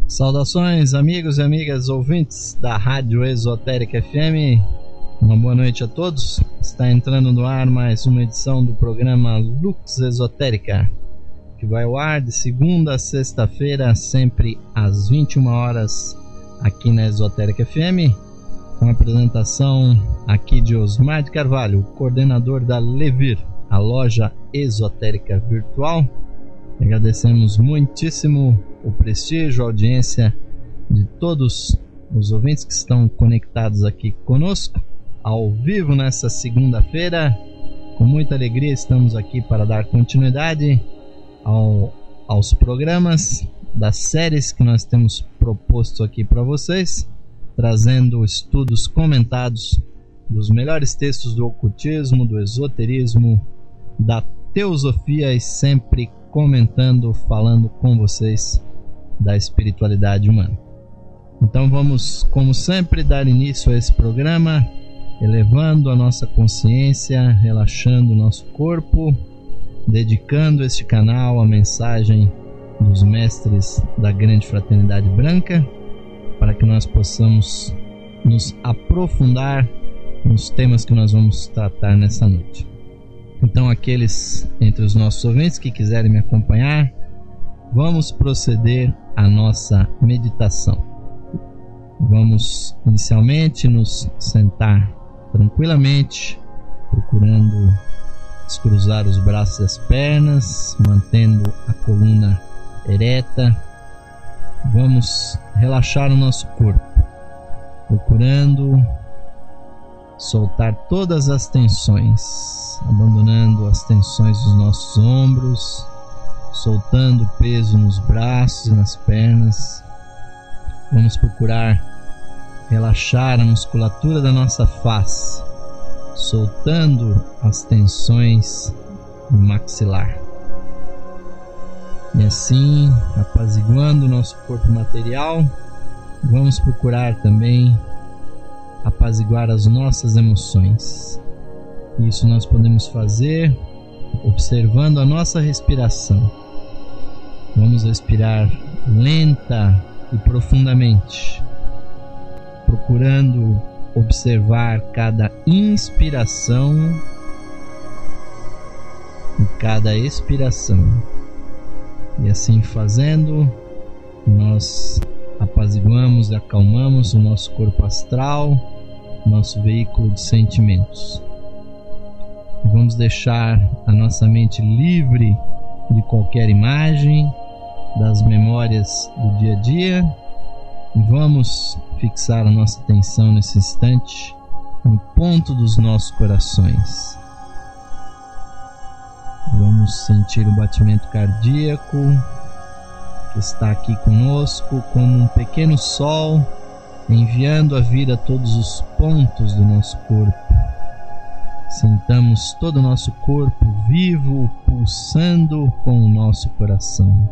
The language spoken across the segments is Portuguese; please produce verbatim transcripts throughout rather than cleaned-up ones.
Saudações, amigos e amigas ouvintes da Rádio Esotérica F M. Uma boa noite a todos. Está entrando no ar mais uma edição do programa Lux Esotérica, que vai ao ar de segunda a sexta-feira, sempre às vinte e uma horas, aqui na Esotérica F M, com a apresentação aqui de Osmar de Carvalho, coordenador da Levir, a loja esotérica virtual. Agradecemos muitíssimo o prestígio, a audiência de todos os ouvintes que estão conectados aqui conosco, ao vivo nessa segunda-feira. Com muita alegria estamos aqui para dar continuidade ao, aos programas das séries que nós temos proposto aqui para vocês, trazendo estudos comentados dos melhores textos do ocultismo, do esoterismo, da teosofia e sempre comentando, falando com vocês da espiritualidade humana. Então vamos, como sempre, dar início a esse programa, elevando a nossa consciência, relaxando o nosso corpo, dedicando este canal à mensagem dos mestres da grande fraternidade branca, para que nós possamos nos aprofundar nos temas que nós vamos tratar nessa noite. Então, aqueles entre os nossos ouvintes que quiserem me acompanhar, vamos proceder à nossa meditação. Vamos inicialmente nos sentar tranquilamente, procurando descruzar os braços e as pernas, mantendo a coluna ereta. Vamos relaxar o nosso corpo, procurando soltar todas as tensões, abandonando as tensões dos nossos ombros, soltando o peso nos braços e nas pernas. Vamos procurar relaxar a musculatura da nossa face, soltando as tensões no maxilar. E assim, apaziguando o nosso corpo material, vamos procurar também apaziguar as nossas emoções. Isso nós podemos fazer observando a nossa respiração. Vamos respirar lenta e profundamente, procurando observar cada inspiração e cada expiração. E assim fazendo, nós apaziguamos e acalmamos o nosso corpo astral, nosso veículo de sentimentos. Vamos deixar a nossa mente livre de qualquer imagem, das memórias do dia a dia, e vamos fixar a nossa atenção nesse instante no ponto dos nossos corações. Vamos sentir o batimento cardíaco que está aqui conosco como um pequeno sol, enviando a vida a todos os pontos do nosso corpo. Sintamos todo o nosso corpo vivo, pulsando com o nosso coração.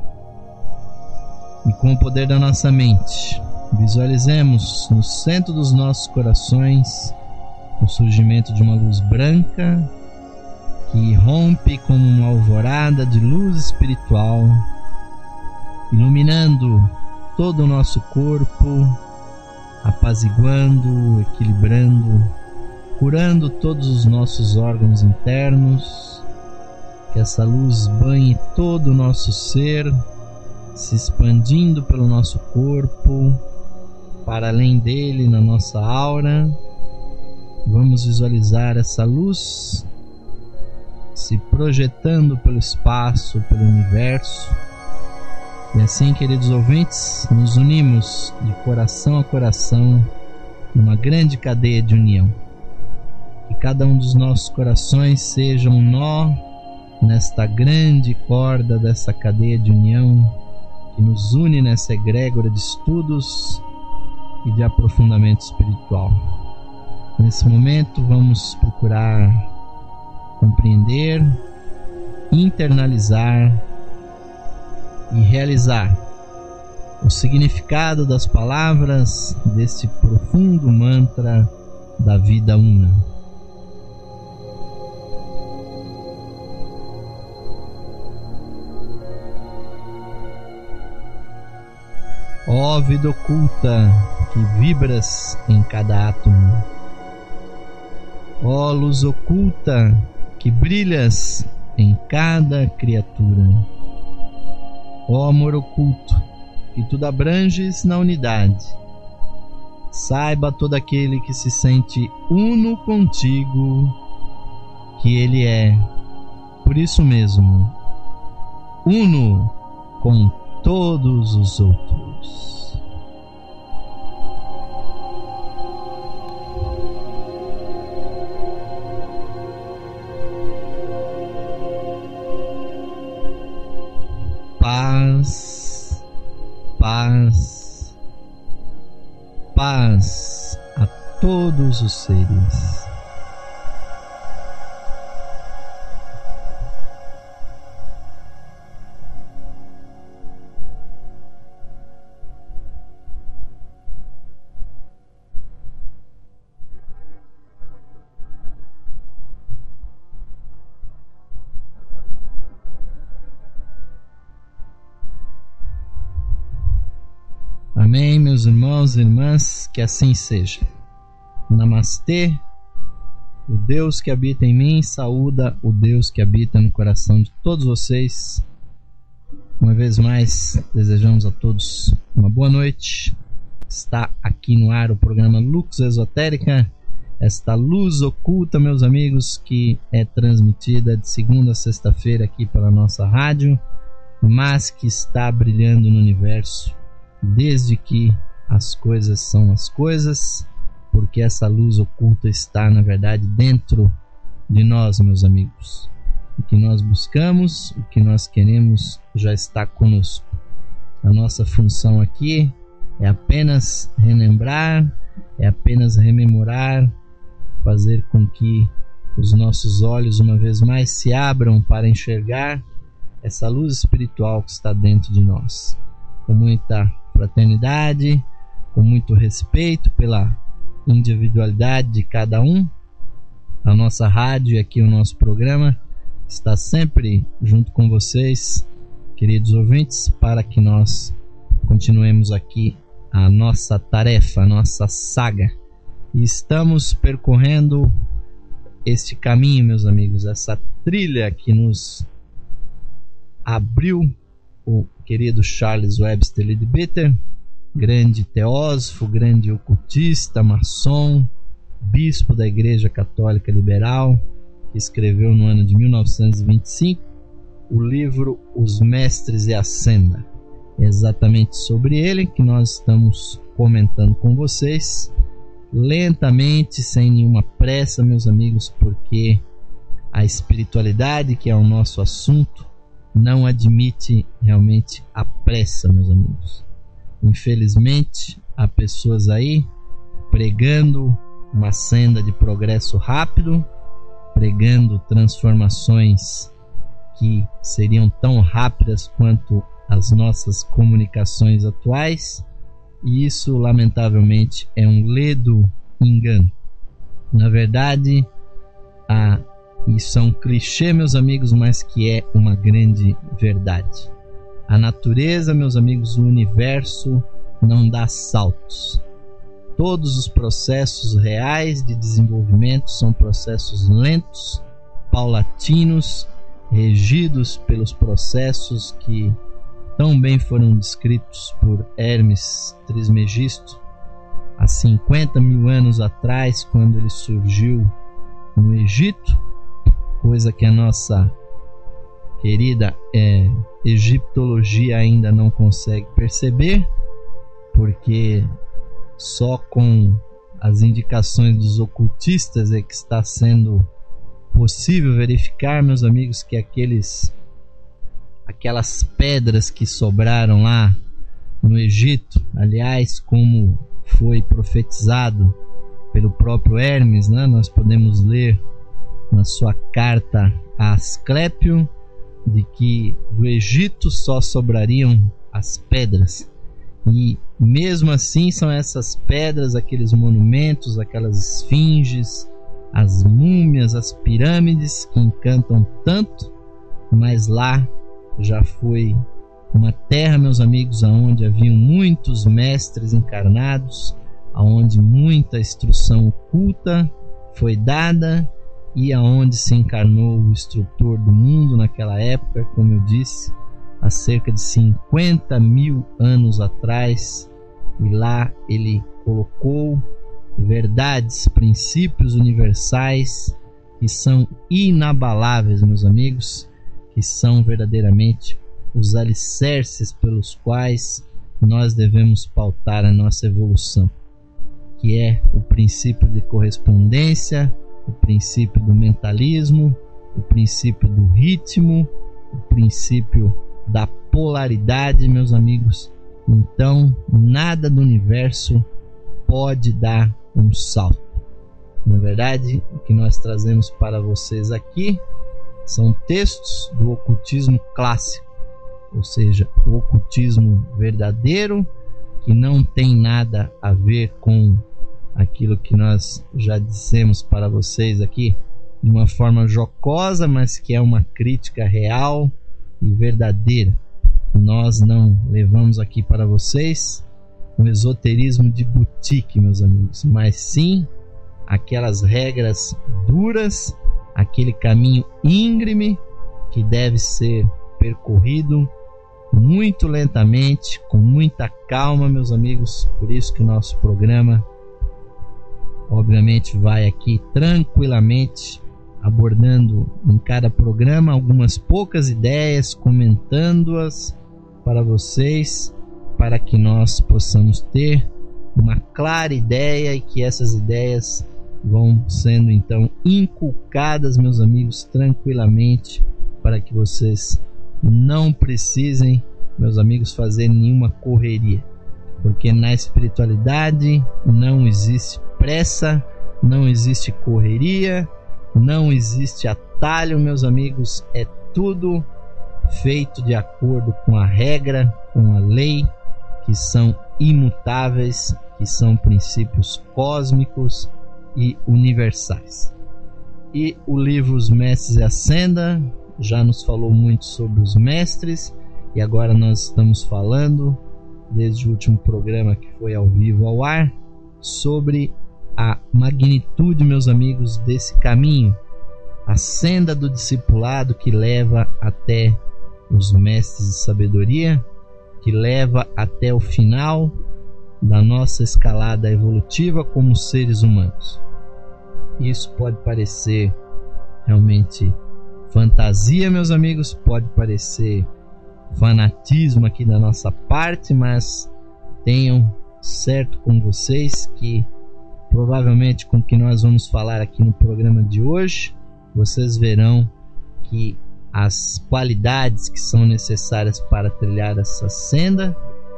E com o poder da nossa mente, visualizemos no centro dos nossos corações o surgimento de uma luz branca que irrompe como uma alvorada de luz espiritual, iluminando todo o nosso corpo, apaziguando, equilibrando, curando todos os nossos órgãos internos. Que essa luz banhe todo o nosso ser, se expandindo pelo nosso corpo, para além dele, na nossa aura. Vamos visualizar essa luz se projetando pelo espaço, pelo universo. E assim, queridos ouvintes, nos unimos de coração a coração numa grande cadeia de união. Que cada um dos nossos corações seja um nó nesta grande corda dessa cadeia de união que nos une nessa egrégora de estudos e de aprofundamento espiritual. Nesse momento vamos procurar compreender, internalizar e realizar o significado das palavras deste profundo mantra da vida una. Ó vida oculta que vibras em cada átomo, ó luz oculta que brilhas em cada criatura, ó amor oculto que tudo abranges na unidade, saiba todo aquele que se sente uno contigo que ele é, por isso mesmo, uno com todos os outros. Paz, paz, paz a todos os seres. Amém, meus irmãos e irmãs, que assim seja. Namastê. O Deus que habita em mim saúda o Deus que habita no coração de todos vocês. Uma vez mais, desejamos a todos uma boa noite. Está aqui no ar o programa Lux Esotérica, esta luz oculta, meus amigos, que é transmitida de segunda a sexta-feira aqui pela nossa rádio, mas que está brilhando no universo desde que as coisas são as coisas, porque essa luz oculta está, na verdade, dentro de nós, meus amigos. O que nós buscamos, o que nós queremos já está conosco. A nossa função aqui é apenas relembrar, é apenas rememorar, fazer com que os nossos olhos uma vez mais se abram para enxergar essa luz espiritual que está dentro de nós. Com muita fraternidade, com muito respeito pela individualidade de cada um, a nossa rádio e aqui o nosso programa está sempre junto com vocês, queridos ouvintes, para que nós continuemos aqui a nossa tarefa, a nossa saga. E estamos percorrendo este caminho, meus amigos, essa trilha que nos abriu o querido Charles Webster Leadbeater, grande teósofo, grande ocultista, maçom, bispo da Igreja Católica Liberal, que escreveu no ano de mil novecentos e vinte e cinco o livro Os Mestres e a Senda. É exatamente sobre ele que nós estamos comentando com vocês, lentamente, sem nenhuma pressa, meus amigos, porque a espiritualidade, que é o nosso assunto, não admite realmente a pressa, meus amigos. Infelizmente, há pessoas aí pregando uma senda de progresso rápido, pregando transformações que seriam tão rápidas quanto as nossas comunicações atuais, e isso, lamentavelmente, é um ledo engano. Na verdade, a Isso é um clichê, meus amigos, mas que é uma grande verdade. A natureza, meus amigos, o universo não dá saltos. Todos os processos reais de desenvolvimento são processos lentos, paulatinos, regidos pelos processos que tão bem foram descritos por Hermes Trismegisto há cinquenta mil anos atrás, quando ele surgiu no Egito, coisa que a nossa querida é, egiptologia ainda não consegue perceber, porque só com as indicações dos ocultistas é que está sendo possível verificar, meus amigos, que aqueles aquelas pedras que sobraram lá no Egito, aliás, como foi profetizado pelo próprio Hermes, né? Nós podemos ler na sua carta a Asclépio de que do Egito só sobrariam as pedras, e mesmo assim são essas pedras, aqueles monumentos, aquelas esfinges, as múmias, as pirâmides que encantam tanto, mas lá já foi uma terra, meus amigos, onde haviam muitos mestres encarnados, onde muita instrução oculta foi dada e aonde se encarnou o instrutor do mundo naquela época, como eu disse, há cerca de cinquenta mil anos atrás, e lá ele colocou verdades, princípios universais que são inabaláveis, meus amigos, que são verdadeiramente os alicerces pelos quais nós devemos pautar a nossa evolução, que é o princípio de correspondência, o princípio do mentalismo, o princípio do ritmo, o princípio da polaridade, meus amigos. Então, nada do universo pode dar um salto. Na verdade, o que nós trazemos para vocês aqui são textos do ocultismo clássico, ou seja, o ocultismo verdadeiro, que não tem nada a ver com aquilo que nós já dissemos para vocês aqui de uma forma jocosa, mas que é uma crítica real e verdadeira. Nós não levamos aqui para vocês um esoterismo de boutique, meus amigos, mas sim aquelas regras duras, aquele caminho íngreme que deve ser percorrido muito lentamente, com muita calma, meus amigos. Por isso que o nosso programa obviamente vai aqui tranquilamente abordando em cada programa algumas poucas ideias, comentando-as para vocês, para que nós possamos ter uma clara ideia e que essas ideias vão sendo então inculcadas, meus amigos, tranquilamente, para que vocês não precisem, meus amigos, fazer nenhuma correria, porque na espiritualidade não existe pressa, não existe correria, não existe atalho, meus amigos. É tudo feito de acordo com a regra, com a lei, que são imutáveis, que são princípios cósmicos e universais. E o livro Os Mestres e a Senda já nos falou muito sobre os mestres, e agora nós estamos falando, desde o último programa que foi ao vivo ao ar, sobre a magnitude, meus amigos, desse caminho, a senda do discipulado que leva até os mestres de sabedoria, que leva até o final da nossa escalada evolutiva como seres humanos. Isso pode parecer realmente fantasia, meus amigos, pode parecer fanatismo aqui da nossa parte, mas tenham certo com vocês que provavelmente com o que nós vamos falar aqui no programa de hoje, vocês verão que as qualidades que são necessárias para trilhar essa senda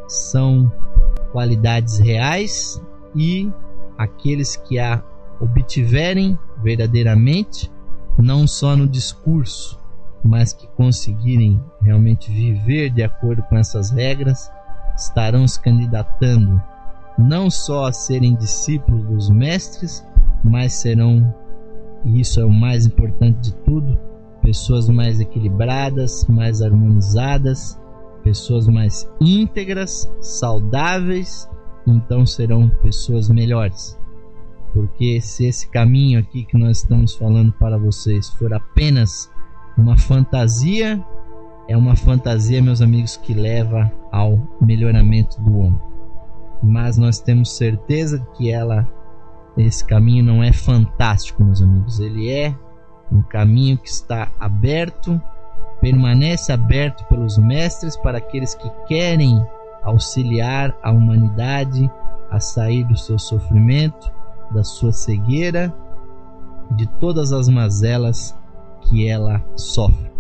são qualidades reais, e aqueles que a obtiverem verdadeiramente, não só no discurso, mas que conseguirem realmente viver de acordo com essas regras, estarão se candidatando não só a serem discípulos dos mestres, mas serão, e isso é o mais importante de tudo, pessoas mais equilibradas, mais harmonizadas, pessoas mais íntegras, saudáveis, então serão pessoas melhores. Porque se esse caminho aqui que nós estamos falando para vocês for apenas uma fantasia, é uma fantasia, meus amigos, que leva ao melhoramento do homem. Mas nós temos certeza que ela, esse caminho não é fantástico, meus amigos. Ele é um caminho que está aberto, permanece aberto pelos mestres para aqueles que querem auxiliar a humanidade a sair do seu sofrimento, da sua cegueira, de todas as mazelas que ela sofre.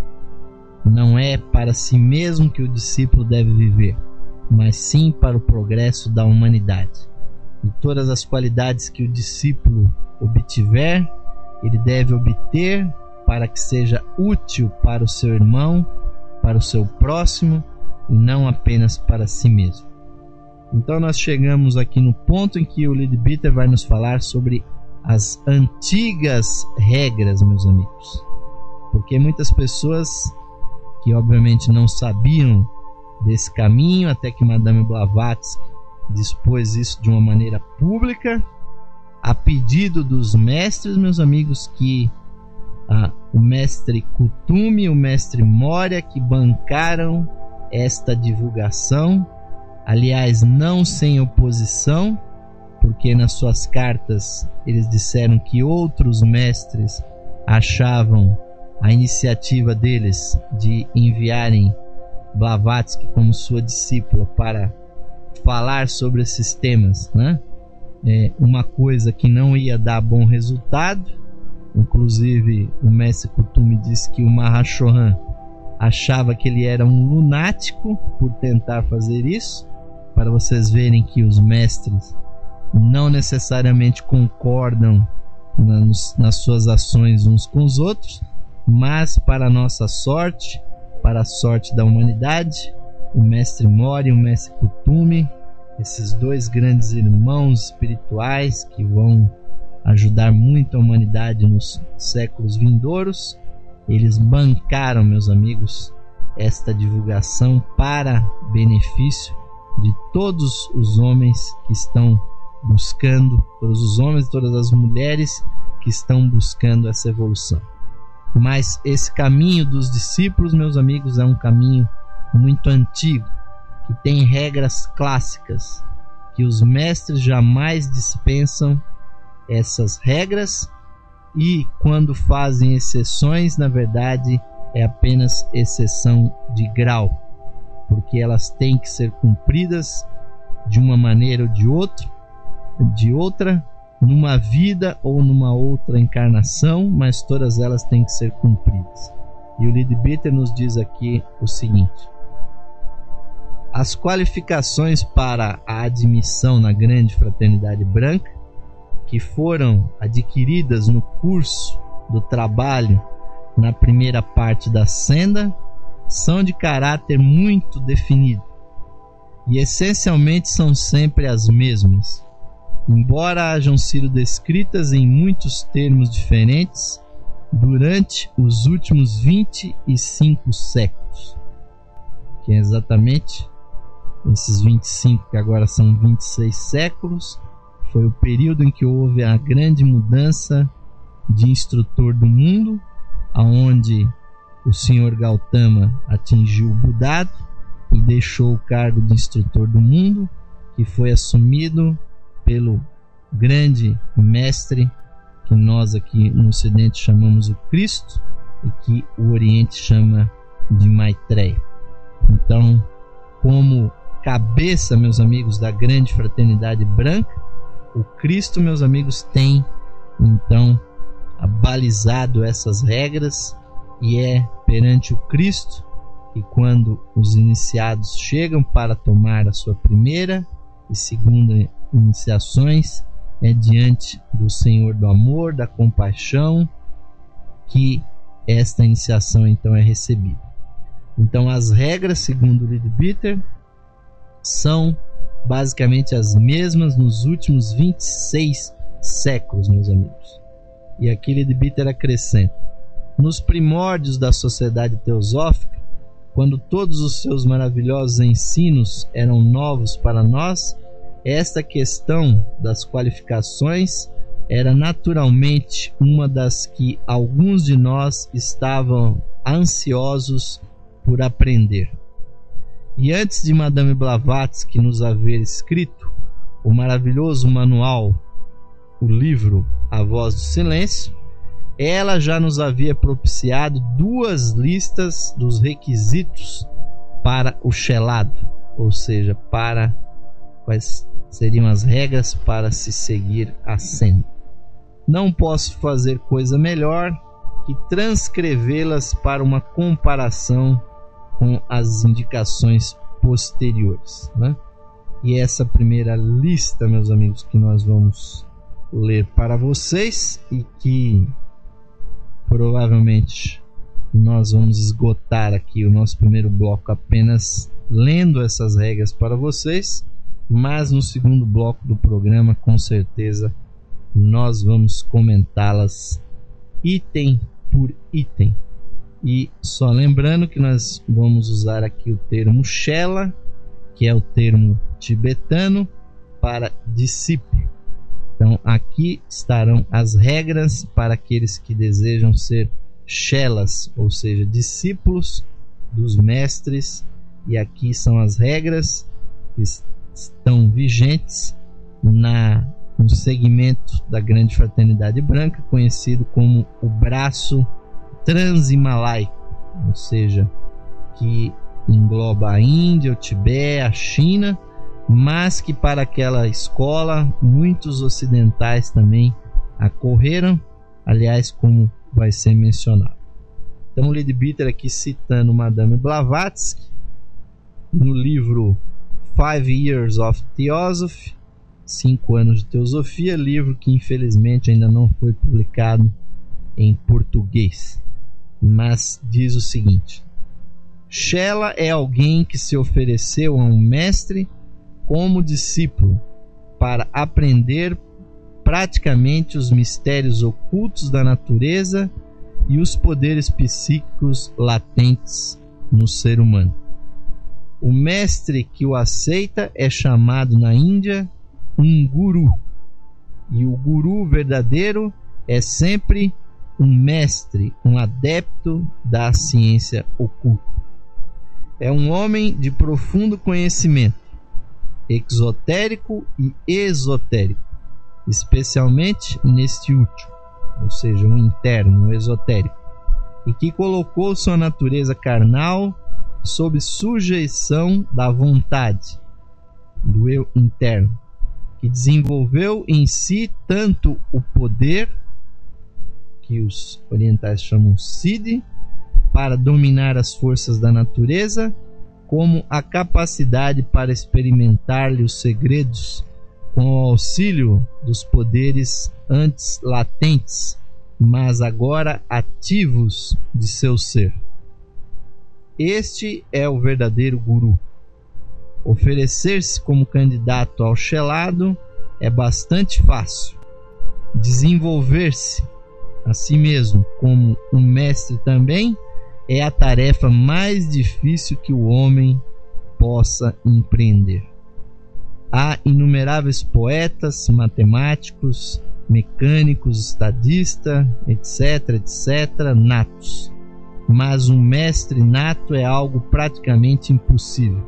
Não é para si mesmo que o discípulo deve viver, mas sim para o progresso da humanidade. E todas as qualidades que o discípulo obtiver, ele deve obter para que seja útil para o seu irmão, para o seu próximo, e não apenas para si mesmo. Então nós chegamos aqui no ponto em que o Leadbeater vai nos falar sobre as antigas regras, meus amigos. Porque muitas pessoas que obviamente não sabiam desse caminho, até que Madame Blavatsky dispôs isso de uma maneira pública, a pedido dos mestres, meus amigos, que ah, o mestre Kuthumi e o mestre Moria, que bancaram esta divulgação, aliás, não sem oposição, porque nas suas cartas eles disseram que outros mestres achavam a iniciativa deles de enviarem Blavatsky como sua discípula para falar sobre esses temas, né? É uma coisa que não ia dar bom resultado. Inclusive o mestre Kuthumi disse que o Mahashohan achava que ele era um lunático por tentar fazer isso, para vocês verem que os mestres não necessariamente concordam nas, nas suas ações uns com os outros, mas para a nossa sorte, para a sorte da humanidade, o mestre Moria e o mestre Kuthumi, esses dois grandes irmãos espirituais que vão ajudar muito a humanidade nos séculos vindouros, eles bancaram, meus amigos, esta divulgação para benefício de todos os homens que estão buscando, todos os homens e todas as mulheres que estão buscando essa evolução. Mas esse caminho dos discípulos, meus amigos, é um caminho muito antigo, que tem regras clássicas, que os mestres jamais dispensam essas regras, e quando fazem exceções, na verdade é apenas exceção de grau, porque elas têm que ser cumpridas de uma maneira ou de outra, de outra, numa vida ou numa outra encarnação, mas todas elas têm que ser cumpridas. E o Leadbeater nos diz aqui o seguinte: as qualificações para a admissão na Grande Fraternidade Branca, que foram adquiridas no curso do trabalho na primeira parte da senda, são de caráter muito definido e essencialmente são sempre as mesmas, embora hajam sido descritas em muitos termos diferentes durante os últimos vinte e cinco séculos, que é exatamente esses vinte e cinco, que agora são vinte e seis séculos, foi o período em que houve a grande mudança de instrutor do mundo, aonde o senhor Gautama atingiu o Buddha e deixou o cargo de instrutor do mundo, que foi assumido pelo grande mestre que nós aqui no Ocidente chamamos o Cristo e que o Oriente chama de Maitreya. Então, como cabeça, meus amigos, da Grande Fraternidade Branca, o Cristo, meus amigos, tem então abalizado essas regras, e é perante o Cristo que, quando os iniciados chegam para tomar a sua primeira e segunda iniciações, é diante do Senhor do Amor, da compaixão, que esta iniciação então é recebida. Então as regras, segundo o Leadbeater, são basicamente as mesmas nos últimos vinte e seis séculos, meus amigos. E aqui Leadbeater acrescenta: nos primórdios da sociedade teosófica, quando todos os seus maravilhosos ensinos eram novos para nós, esta questão das qualificações era naturalmente uma das que alguns de nós estavam ansiosos por aprender. E antes de Madame Blavatsky nos haver escrito o maravilhoso manual, o livro A Voz do Silêncio, ela já nos havia propiciado duas listas dos requisitos para o chelado, ou seja, para quais seriam as regras para se seguir a senda. Não posso fazer coisa melhor que transcrevê-las para uma comparação com as indicações posteriores, né? E essa primeira lista, meus amigos, que nós vamos ler para vocês, e que provavelmente nós vamos esgotar aqui o nosso primeiro bloco apenas lendo essas regras para vocês, mas no segundo bloco do programa, com certeza, nós vamos comentá-las item por item. E só lembrando que nós vamos usar aqui o termo Shela, que é o termo tibetano para discípulo. Então aqui estarão as regras para aqueles que desejam ser Shelas, ou seja, discípulos dos mestres, e aqui são as regras que estão vigentes na, no segmento da Grande Fraternidade Branca, conhecido como o braço Transimalaico, ou seja, que engloba a Índia, o Tibete, a China, mas que para aquela escola muitos ocidentais também acorreram, aliás, como vai ser mencionado. Então, o Leadbeater aqui citando Madame Blavatsky no livro Five Years of Theosophy, Cinco Anos de Teosofia, livro que infelizmente ainda não foi publicado em português, mas diz o seguinte: Shela é alguém que se ofereceu a um mestre como discípulo para aprender praticamente os mistérios ocultos da natureza e os poderes psíquicos latentes no ser humano. O mestre que o aceita é chamado na Índia um guru, e o guru verdadeiro é sempre um mestre, um adepto da ciência oculta. É um homem de profundo conhecimento, exotérico e esotérico, especialmente neste último, ou seja, o interno, o esotérico, e que colocou sua natureza carnal sob sujeição da vontade do eu interno, que desenvolveu em si tanto o poder, que os orientais chamam Siddhi, para dominar as forças da natureza, como a capacidade para experimentar-lhe os segredos com o auxílio dos poderes antes latentes, mas agora ativos de seu ser. Este é o verdadeiro guru. Oferecer-se como candidato ao Shelado é bastante fácil. Desenvolver-se a si mesmo como um mestre também é a tarefa mais difícil que o homem possa empreender. Há inumeráveis poetas, matemáticos, mecânicos, estadistas, etc, etc, natos. Mas um mestre nato é algo praticamente impossível.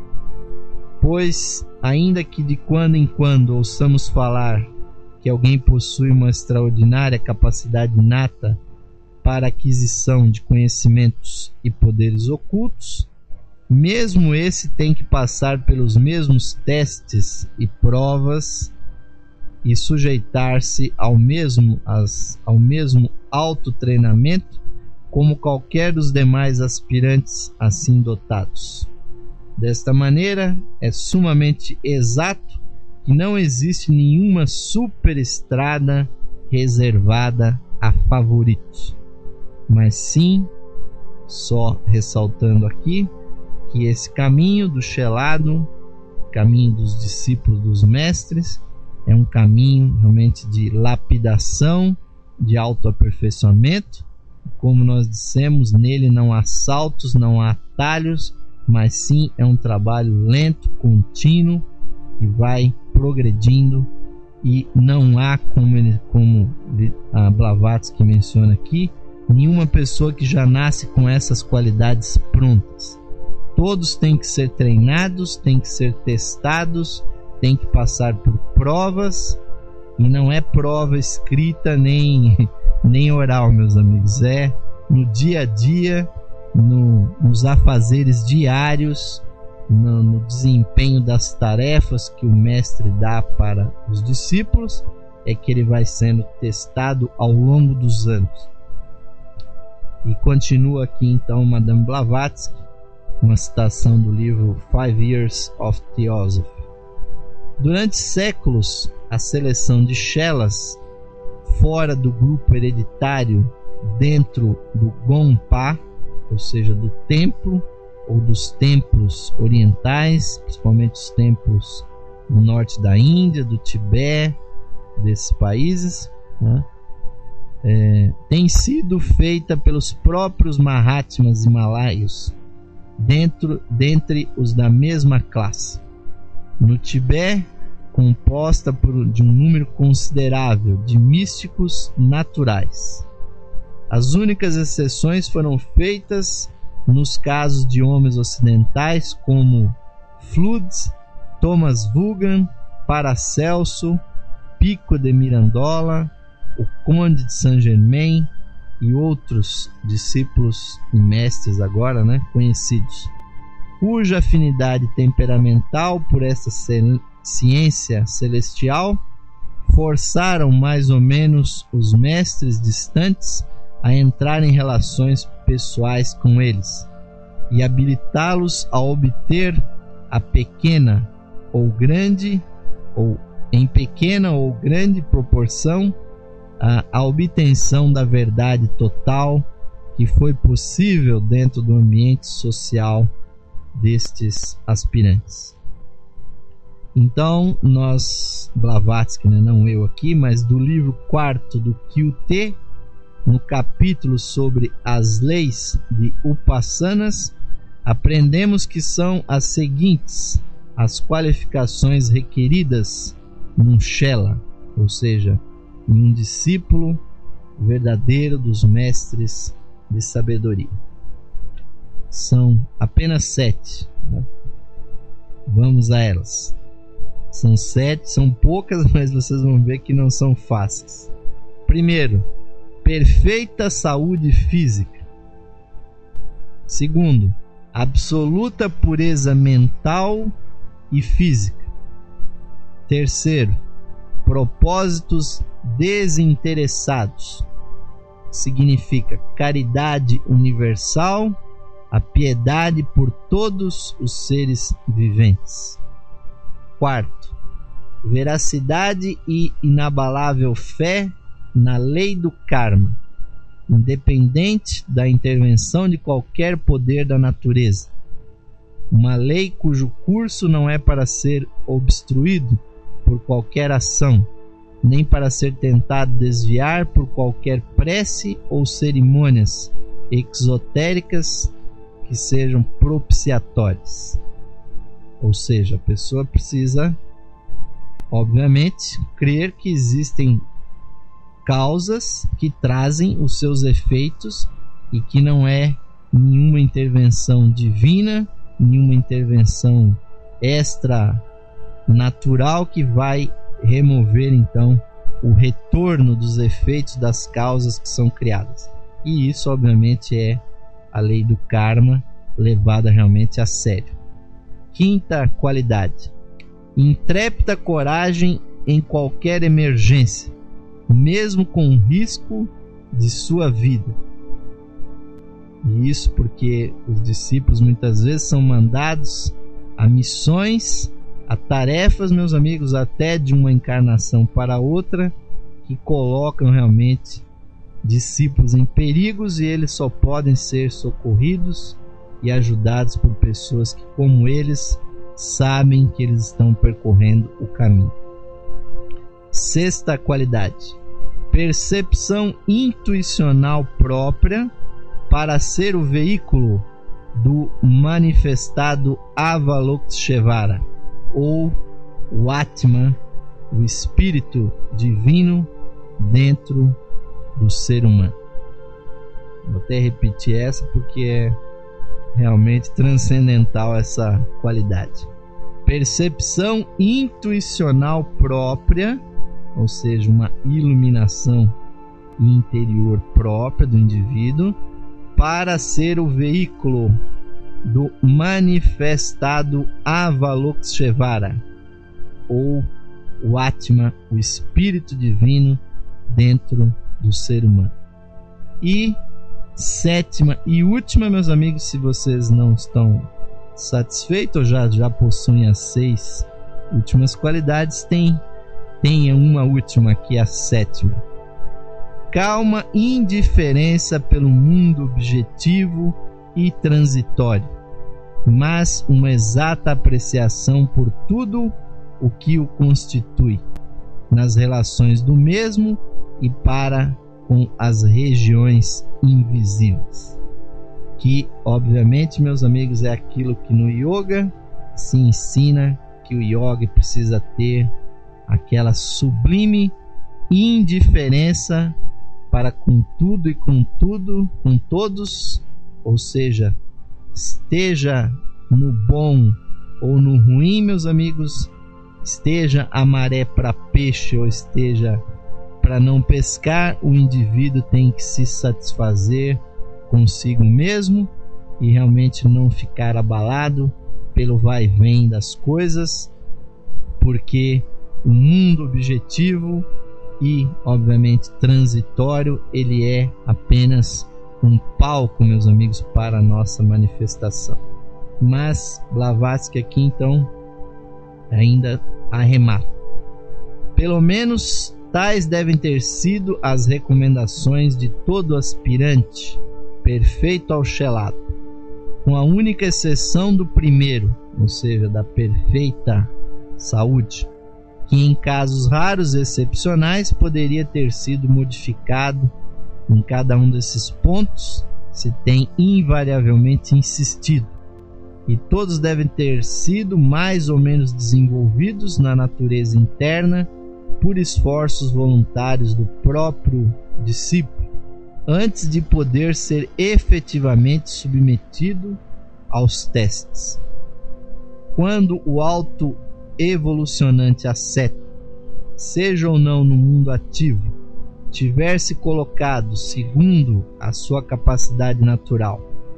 Pois, ainda que de quando em quando ouçamos falar que alguém possui uma extraordinária capacidade nata para aquisição de conhecimentos e poderes ocultos, mesmo esse tem que passar pelos mesmos testes e provas e sujeitar-se ao mesmo, as, ao mesmo autotreinamento como qualquer dos demais aspirantes assim dotados. Desta maneira, é sumamente exato que não existe nenhuma superestrada reservada a favoritos, mas sim, só ressaltando aqui, que esse caminho do Shelado, caminho dos discípulos dos mestres, é um caminho realmente de lapidação, de autoaperfeiçoamento. Como nós dissemos, nele não há saltos, não há atalhos, mas sim é um trabalho lento, contínuo, que vai progredindo, e não há, como, ele, como a Blavatsky menciona aqui, nenhuma pessoa que já nasce com essas qualidades prontas. Todos têm que ser treinados, têm que ser testados, têm que passar por provas, e não é prova escrita nem, nem oral, meus amigos, é no dia a dia, no, nos afazeres diários, no, no desempenho das tarefas que o mestre dá para os discípulos, é que ele vai sendo testado ao longo dos anos. E continua aqui então Madame Blavatsky, uma citação do livro Five Years of Theosophy. Durante séculos, a seleção de Shelas fora do grupo hereditário dentro do Gompa, ou seja, do templo ou dos templos orientais, principalmente os templos no norte da Índia, do Tibete, desses países, né? é, tem sido feita pelos próprios Mahatmas himalaios, dentro, dentre os da mesma classe. No Tibete, composta por, de um número considerável de místicos naturais. As únicas exceções foram feitas nos casos de homens ocidentais como Flood, Thomas Vaughan, Paracelso, Pico de Mirandola, o Conde de Saint-Germain e outros discípulos e mestres agora, né, conhecidos, cuja afinidade temperamental por essa ciência celestial forçaram mais ou menos os mestres distantes a entrar em relações pessoais com eles e habilitá-los a obter a pequena ou grande ou em pequena ou grande proporção a, a obtenção da verdade total que foi possível dentro do ambiente social destes aspirantes. Então nós, Blavatsky, né, não eu aqui, mas do livro quarto do Kyute, no capítulo sobre as leis de Upassanas, aprendemos que são as seguintes as qualificações requeridas num Shela, ou seja, em um discípulo verdadeiro dos mestres de sabedoria. São apenas sete, né? Vamos a elas. São sete, são poucas, mas vocês vão ver que não são fáceis. Primeiro, perfeita saúde física. Segundo, absoluta pureza mental e física. Terceiro, propósitos desinteressados. Significa caridade universal, a piedade por todos os seres viventes. Quarto, veracidade e inabalável fé na lei do karma, independente da intervenção de qualquer poder da natureza. Uma lei cujo curso não é para ser obstruído por qualquer ação, nem para ser tentado desviar por qualquer prece ou cerimônias exotéricas que sejam propiciatórias. Ou seja, a pessoa precisa, obviamente, crer que existem causas que trazem os seus efeitos e que não é nenhuma intervenção divina, nenhuma intervenção extra natural que vai remover então o retorno dos efeitos das causas que são criadas. E isso obviamente é a lei do karma levada realmente a sério. Quinta qualidade: intrépida coragem em qualquer emergência, mesmo com risco de sua vida. E isso porque os discípulos muitas vezes são mandados a missões, a tarefas, meus amigos, até de uma encarnação para outra, que colocam realmente discípulos em perigos, e eles só podem ser socorridos e ajudados por pessoas que, como eles, sabem que eles estão percorrendo o caminho. Sexta qualidade: percepção intuicional própria para ser o veículo do manifestado Avalokiteshvara, ou o Atman, o espírito divino dentro do ser humano. Vou até repetir essa porque é realmente transcendental essa qualidade. Percepção intuicional própria, ou seja, uma iluminação interior própria do indivíduo, para ser o veículo do manifestado Avalokiteshvara, ou o Atma, o espírito divino dentro do ser humano. E sétima e última, meus amigos, se vocês não estão satisfeitos ou já, já possuem as seis últimas qualidades, tem, tem uma última, que é a sétima: calma indiferença pelo mundo objetivo e transitório, mas uma exata apreciação por tudo o que o constitui, nas relações do mesmo e para com as regiões invisíveis, que obviamente, meus amigos, é aquilo que no yoga se ensina que o yogi precisa ter aquela sublime indiferença para com tudo e com tudo, com todos, ou seja, esteja no bom ou no ruim, meus amigos, esteja a maré para peixe ou esteja para não pescar, o indivíduo tem que se satisfazer consigo mesmo e realmente não ficar abalado pelo vai e vem das coisas, porque o mundo objetivo e obviamente transitório, ele é apenas um palco, meus amigos, para a nossa manifestação. Mas Blavatsky aqui então ainda arremata: pelo menos tais devem ter sido as recomendações de todo aspirante perfeito ao Chelato, com a única exceção do primeiro, ou seja, da perfeita saúde, que em casos raros e excepcionais poderia ter sido modificado em cada um desses pontos, se tem invariavelmente insistido, e todos devem ter sido mais ou menos desenvolvidos na natureza interna por esforços voluntários do próprio discípulo, antes de poder ser efetivamente submetido aos testes. Quando o alto evolucionante asceta, seja ou não no mundo ativo, tiver se colocado segundo a sua capacidade natural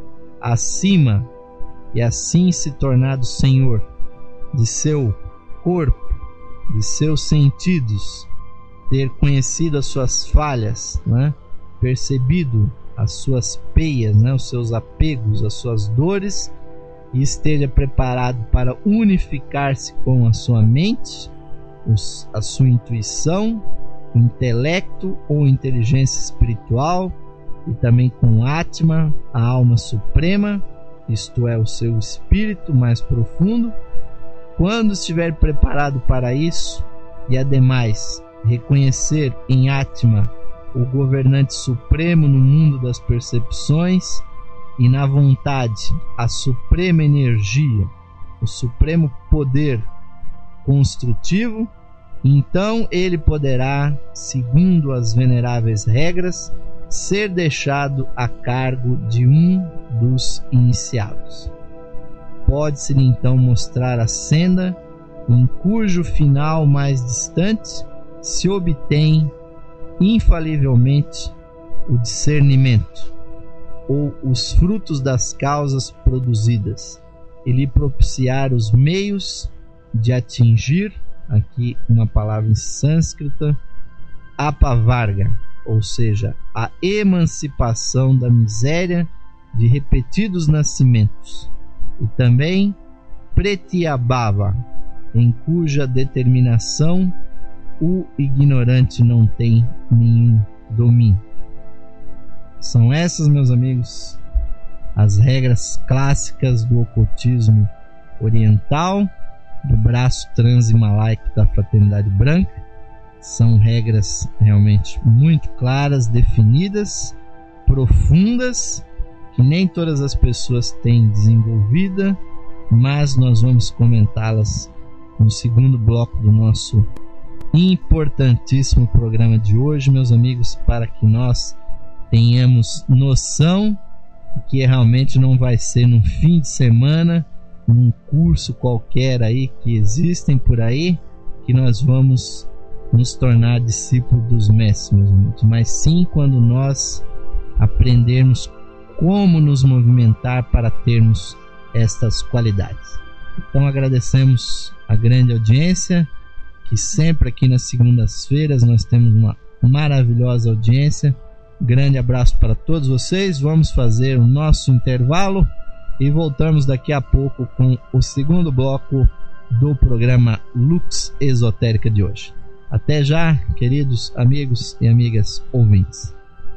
acima e assim se tornado senhor de seu corpo, de seus sentidos, ter conhecido as suas falhas, né? Percebido as suas peias, né? Os seus apegos, as suas dores, e esteja preparado para unificar-se com a sua mente, os, a sua intuição, o intelecto ou inteligência espiritual, e também com Atma, a alma suprema, isto é, o seu espírito mais profundo. Quando estiver preparado para isso, e ademais reconhecer em Atma o governante supremo no mundo das percepções, e na vontade a suprema energia, o supremo poder construtivo, então ele poderá, segundo as veneráveis regras, ser deixado a cargo de um dos iniciados. Pode-se-lhe então mostrar a senda em cujo final mais distante se obtém infalivelmente o discernimento ou os frutos das causas produzidas, e lhe propiciar os meios de atingir, aqui uma palavra em sânscrita, apavarga, ou seja, a emancipação da miséria de repetidos nascimentos, e também Pratyabhava, em cuja determinação o ignorante não tem nenhum domínio. São essas, meus amigos, as regras clássicas do ocultismo oriental, do braço transimalaico da Fraternidade Branca. São regras realmente muito claras, definidas, profundas, que nem todas as pessoas têm desenvolvida, mas nós vamos comentá-las no segundo bloco do nosso importantíssimo programa de hoje, meus amigos, para que nós tenhamos noção que realmente não vai ser num fim de semana, num curso qualquer aí que existem por aí, que nós vamos nos tornar discípulos dos mestres, meus amigos, mas sim quando nós aprendermos como nos movimentar para termos estas qualidades. Então agradecemos a grande audiência, que sempre aqui nas segundas-feiras nós temos uma maravilhosa audiência. Grande abraço para todos vocês. Vamos fazer o nosso intervalo e voltamos daqui a pouco com o segundo bloco do programa Lux Esotérica de hoje. Até já, queridos amigos e amigas ouvintes.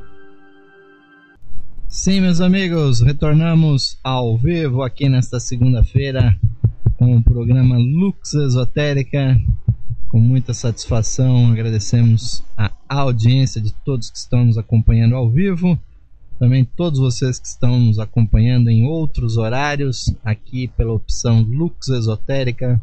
Sim, meus amigos, retornamos ao vivo aqui nesta segunda-feira com o programa Lux Esotérica. Com muita satisfação agradecemos a a audiência de todos que estão nos acompanhando ao vivo, também todos vocês que estão nos acompanhando em outros horários, aqui pela opção Lux Esotérica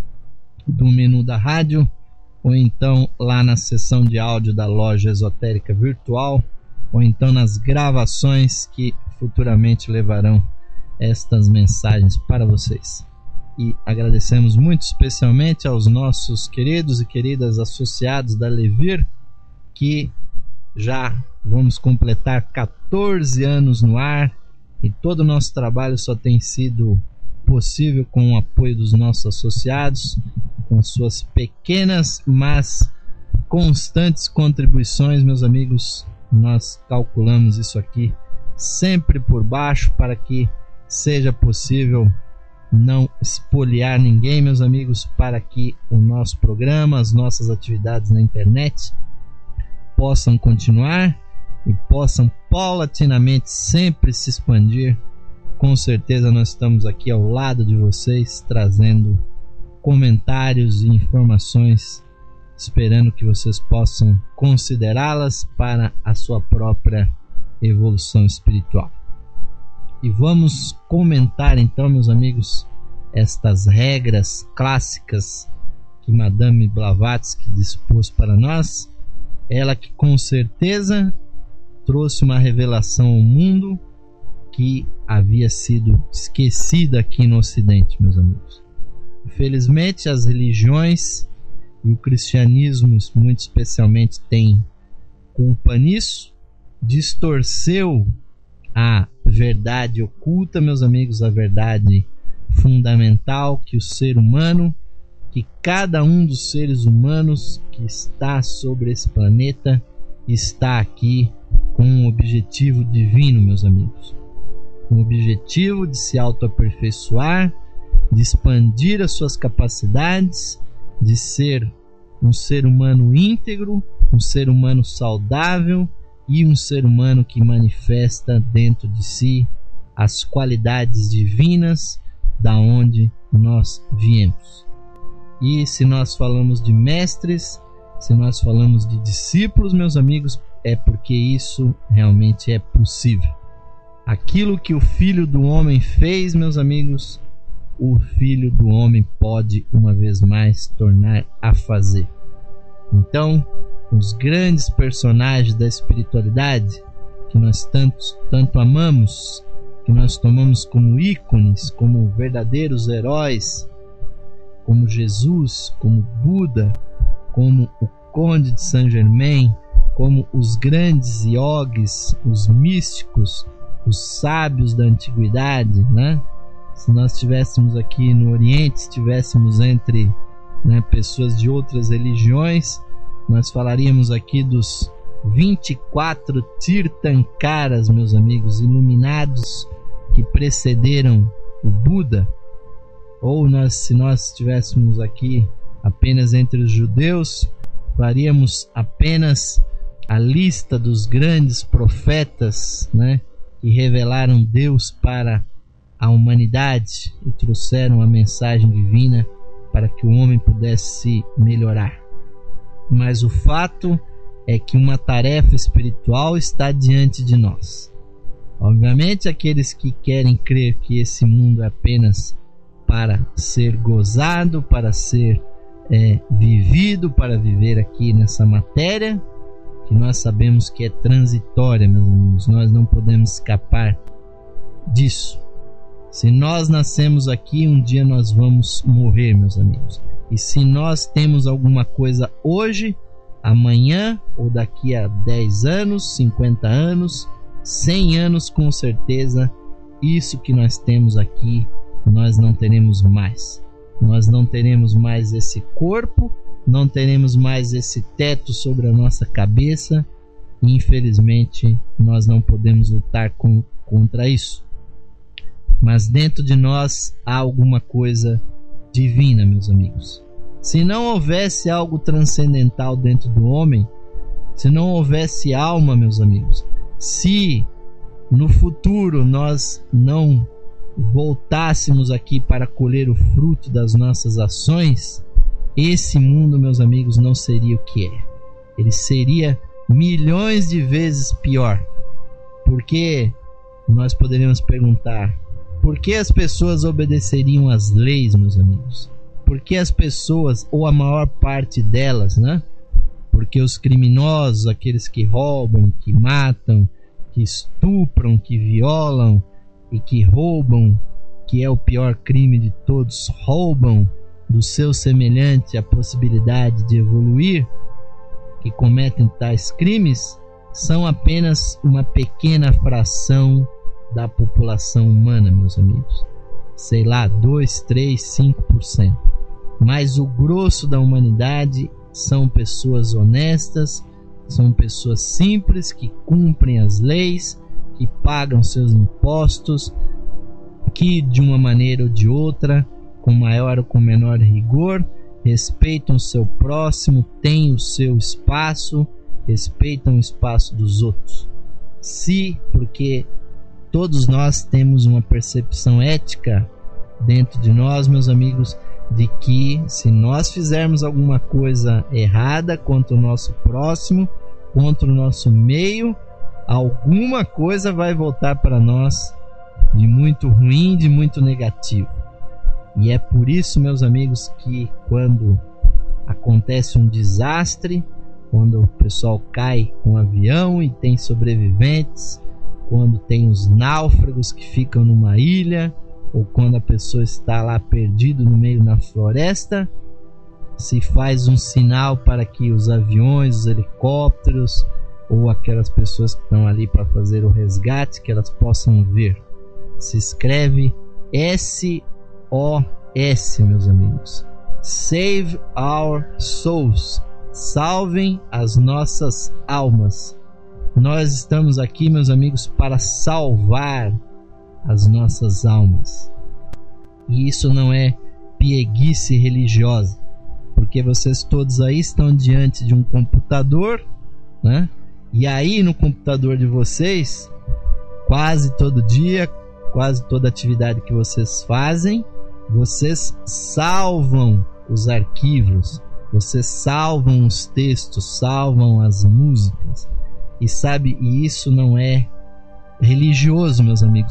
do menu da rádio, ou então lá na seção de áudio da loja esotérica virtual, ou então nas gravações que futuramente levarão estas mensagens para vocês. E agradecemos muito especialmente aos nossos queridos e queridas associados da Levir, que já vamos completar catorze anos no ar, e todo o nosso trabalho só tem sido possível com o apoio dos nossos associados, com suas pequenas, mas constantes contribuições, meus amigos. Nós calculamos isso aqui sempre por baixo para que seja possível não espoliar ninguém, meus amigos, para que o nosso programa, as nossas atividades na internet possam continuar e possam paulatinamente sempre se expandir. Com certeza nós estamos aqui ao lado de vocês, trazendo comentários e informações, esperando que vocês possam considerá-las para a sua própria evolução espiritual. E vamos comentar então, meus amigos, estas regras clássicas que Madame Blavatsky dispôs para nós. Ela que com certeza trouxe uma revelação ao mundo que havia sido esquecida aqui no Ocidente, meus amigos. Infelizmente, as religiões e o cristianismo, muito especialmente, tem culpa nisso. Distorceu a verdade oculta, meus amigos, a verdade fundamental que o ser humano, que cada um dos seres humanos que está sobre esse planeta está aqui com um objetivo divino, meus amigos. Com o objetivo de se autoaperfeiçoar, de expandir as suas capacidades, de ser um ser humano íntegro, um ser humano saudável e um ser humano que manifesta dentro de si as qualidades divinas da onde nós viemos. E se nós falamos de mestres, se nós falamos de discípulos, meus amigos, é porque isso realmente é possível. Aquilo que o Filho do Homem fez, meus amigos, o Filho do Homem pode uma vez mais tornar a fazer. Então, os grandes personagens da espiritualidade que nós tanto, tanto amamos, que nós tomamos como ícones, como verdadeiros heróis, como Jesus, como Buda, como o Conde de Saint-Germain, como os grandes yogis, os místicos, os sábios da antiguidade, né? Se nós estivéssemos aqui no Oriente, estivéssemos entre, né, pessoas de outras religiões, nós falaríamos aqui dos vinte e quatro Tirthankaras, meus amigos, iluminados que precederam o Buda. Ou nós, se nós estivéssemos aqui apenas entre os judeus, faríamos apenas a lista dos grandes profetas, né, que revelaram Deus para a humanidade e trouxeram a mensagem divina para que o homem pudesse se melhorar. Mas o fato é que uma tarefa espiritual está diante de nós. Obviamente, aqueles que querem crer que esse mundo é apenas para ser gozado, para ser é, vivido, para viver aqui nessa matéria, que nós sabemos que é transitória, meus amigos, nós não podemos escapar disso. Se nós nascemos aqui, um dia nós vamos morrer, meus amigos. E se nós temos alguma coisa hoje, amanhã ou daqui a dez anos, cinquenta anos, cem anos, com certeza, isso que nós temos aqui, nós não teremos mais. Nós não teremos mais esse corpo, não teremos mais esse teto sobre a nossa cabeça. E infelizmente, nós não podemos lutar com, contra isso. Mas dentro de nós há alguma coisa divina, meus amigos. Se não houvesse algo transcendental dentro do homem, se não houvesse alma, meus amigos, se no futuro nós não voltássemos aqui para colher o fruto das nossas ações, esse mundo, meus amigos, não seria o que é. ele seria milhões de vezes pior. Porque nós poderíamos perguntar: por que as pessoas obedeceriam às leis, meus amigos? Por que as pessoas, ou a maior parte delas, né? Porque os criminosos, aqueles que roubam, que matam, que estupram, que violam e que roubam, que é o pior crime de todos, roubam do seu semelhante a possibilidade de evoluir, que cometem tais crimes, são apenas uma pequena fração da população humana, meus amigos. Sei lá, dois, três, cinco por cento. Mas o grosso da humanidade são pessoas honestas, são pessoas simples que cumprem as leis, que pagam seus impostos, que de uma maneira ou de outra, com maior ou com menor rigor, respeitam o seu próximo, têm o seu espaço, respeitam o espaço dos outros. Se, porque todos nós temos uma percepção ética dentro de nós, meus amigos, de que se nós fizermos alguma coisa errada contra o nosso próximo, contra o nosso meio, alguma coisa vai voltar para nós de muito ruim, de muito negativo. E é por isso, meus amigos, que quando acontece um desastre, quando o pessoal cai com um avião e tem sobreviventes, quando tem os náufragos que ficam numa ilha, ou quando a pessoa está lá perdido no meio da floresta, se faz um sinal para que os aviões, os helicópteros ou aquelas pessoas que estão ali para fazer o resgate, que elas possam ver. Se escreve S O S, meus amigos. Save our souls. Salvem as nossas almas. Nós estamos aqui, meus amigos, para salvar as nossas almas. E isso não é pieguice religiosa, porque vocês todos aí estão diante de um computador, né? E aí no computador de vocês, quase todo dia, quase toda atividade que vocês fazem, vocês salvam os arquivos, vocês salvam os textos, salvam as músicas. E sabe, e isso não é religioso, meus amigos.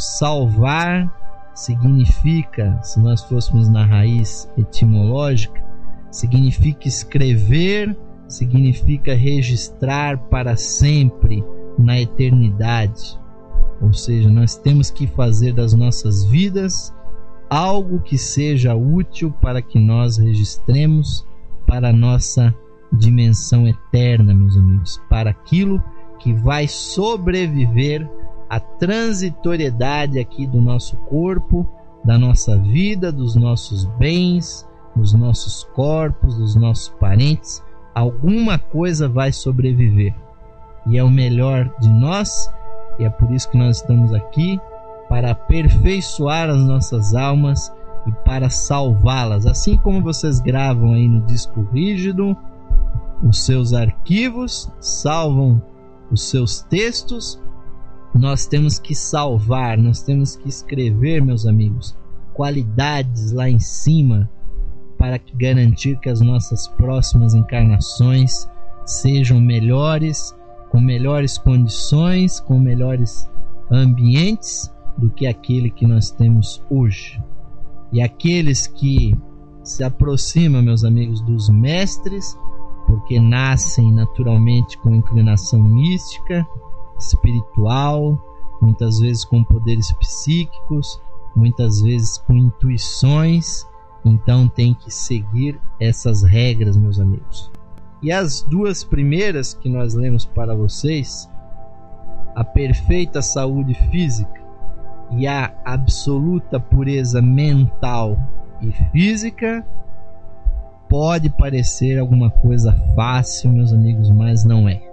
Salvar significa, se nós fôssemos na raiz etimológica, significa escrever, significa registrar para sempre na eternidade. Ou seja, nós temos que fazer das nossas vidas algo que seja útil para que nós registremos para a nossa dimensão eterna, meus amigos, para aquilo que vai sobreviver à transitoriedade aqui do nosso corpo, da nossa vida, dos nossos bens, dos nossos corpos, dos nossos parentes. Alguma coisa vai sobreviver, e é o melhor de nós, e é por isso que nós estamos aqui, para aperfeiçoar as nossas almas e para salvá-las. Assim como vocês gravam aí no disco rígido os seus arquivos, salvam os seus textos, nós temos que salvar, nós temos que escrever, meus amigos, qualidades lá em cima, para garantir que as nossas próximas encarnações sejam melhores, com melhores condições, com melhores ambientes do que aquele que nós temos hoje. E aqueles que se aproximam, meus amigos, dos mestres, porque nascem naturalmente com inclinação mística, espiritual, muitas vezes com poderes psíquicos, muitas vezes com intuições, então tem que seguir essas regras, meus amigos. E as duas primeiras que nós lemos para vocês, a perfeita saúde física e a absoluta pureza mental e física, pode parecer alguma coisa fácil, meus amigos, mas não é.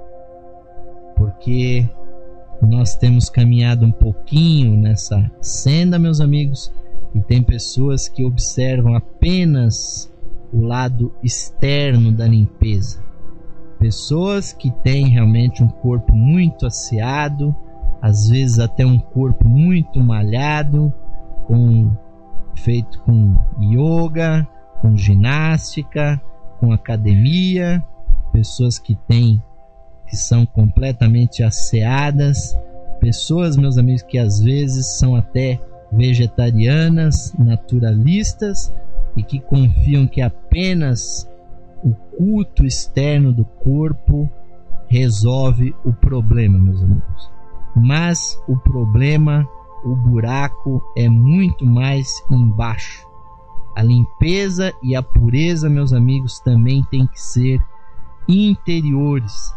Porque nós temos caminhado um pouquinho nessa senda, meus amigos, e tem pessoas que observam apenas o lado externo da limpeza. Pessoas que têm realmente um corpo muito asseado, às vezes até um corpo muito malhado, com, feito com yoga, com ginástica, com academia, pessoas que têm, que são completamente asseadas, pessoas, meus amigos, que às vezes são até vegetarianas, naturalistas e que confiam que apenas o culto externo do corpo resolve o problema, meus amigos. Mas o problema, o buraco é muito mais embaixo. A limpeza e a pureza, meus amigos, também tem que ser interiores.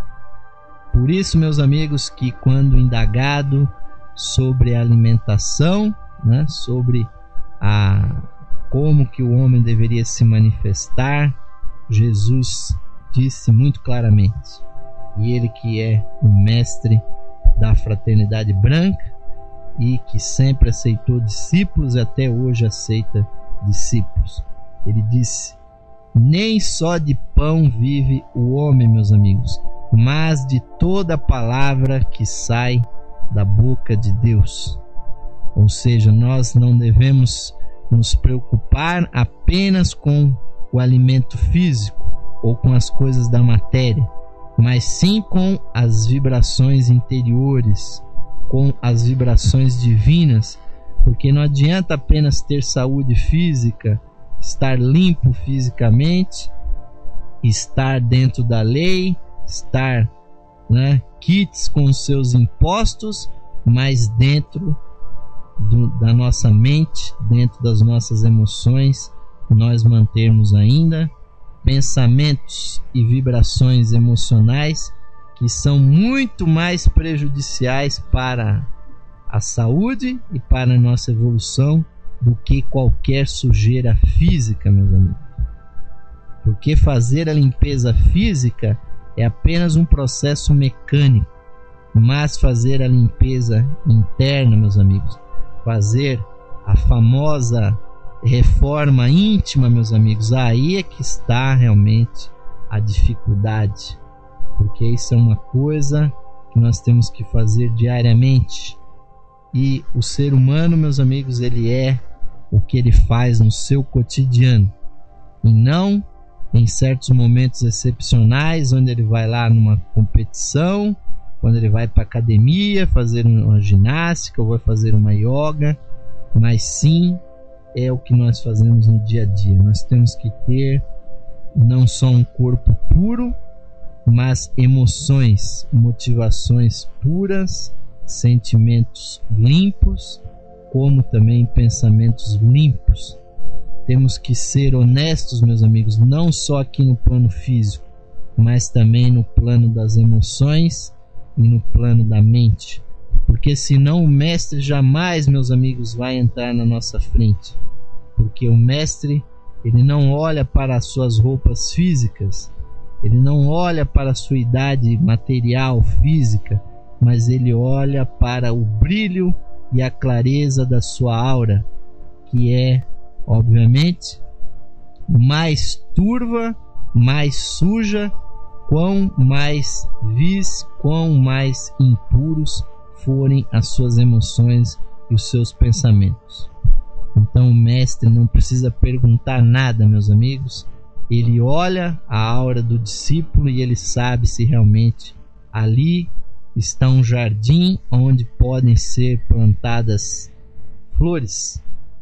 Por isso, meus amigos, que quando indagado sobre a alimentação, né, sobre a como que o homem deveria se manifestar, Jesus disse muito claramente, e ele que é o mestre da fraternidade branca e que sempre aceitou discípulos e até hoje aceita discípulos, ele disse: nem só de pão vive o homem, meus amigos, mas de toda palavra que sai da boca de Deus. Ou seja, nós não devemos nos preocupar apenas com o alimento físico ou com as coisas da matéria, mas sim com as vibrações interiores, com as vibrações divinas, porque não adianta apenas ter saúde física, estar limpo fisicamente, estar dentro da lei, estar, né, quites com os seus impostos, mas dentro do, da nossa mente, dentro das nossas emoções, nós mantermos ainda pensamentos e vibrações emocionais que são muito mais prejudiciais para a saúde e para a nossa evolução do que qualquer sujeira física, meus amigos. Porque fazer a limpeza física é apenas um processo mecânico, mas fazer a limpeza interna, meus amigos, fazer a famosa reforma íntima, meus amigos, aí é que está realmente a dificuldade, porque isso é uma coisa que nós temos que fazer diariamente. E o ser humano, meus amigos, ele é o que ele faz no seu cotidiano, e não em certos momentos excepcionais, onde ele vai lá numa competição, quando ele vai para academia fazer uma ginástica ou vai fazer uma yoga, mas sim é o que nós fazemos no dia a dia. Nós temos que ter não só um corpo puro, mas emoções, motivações puras, sentimentos limpos, como também pensamentos limpos. Temos que ser honestos, meus amigos, não só aqui no plano físico, mas também no plano das emoções e no plano da mente, porque senão o mestre jamais, meus amigos, vai entrar na nossa frente, porque o mestre, ele não olha para as suas roupas físicas, ele não olha para a sua idade material física, mas ele olha para o brilho e a clareza da sua aura, que é, obviamente, mais turva, mais suja, quão mais vis, quão mais impuros forem as suas emoções e os seus pensamentos. Então o mestre não precisa perguntar nada, meus amigos, ele olha a aura do discípulo e ele sabe se realmente ali está um jardim onde podem ser plantadas flores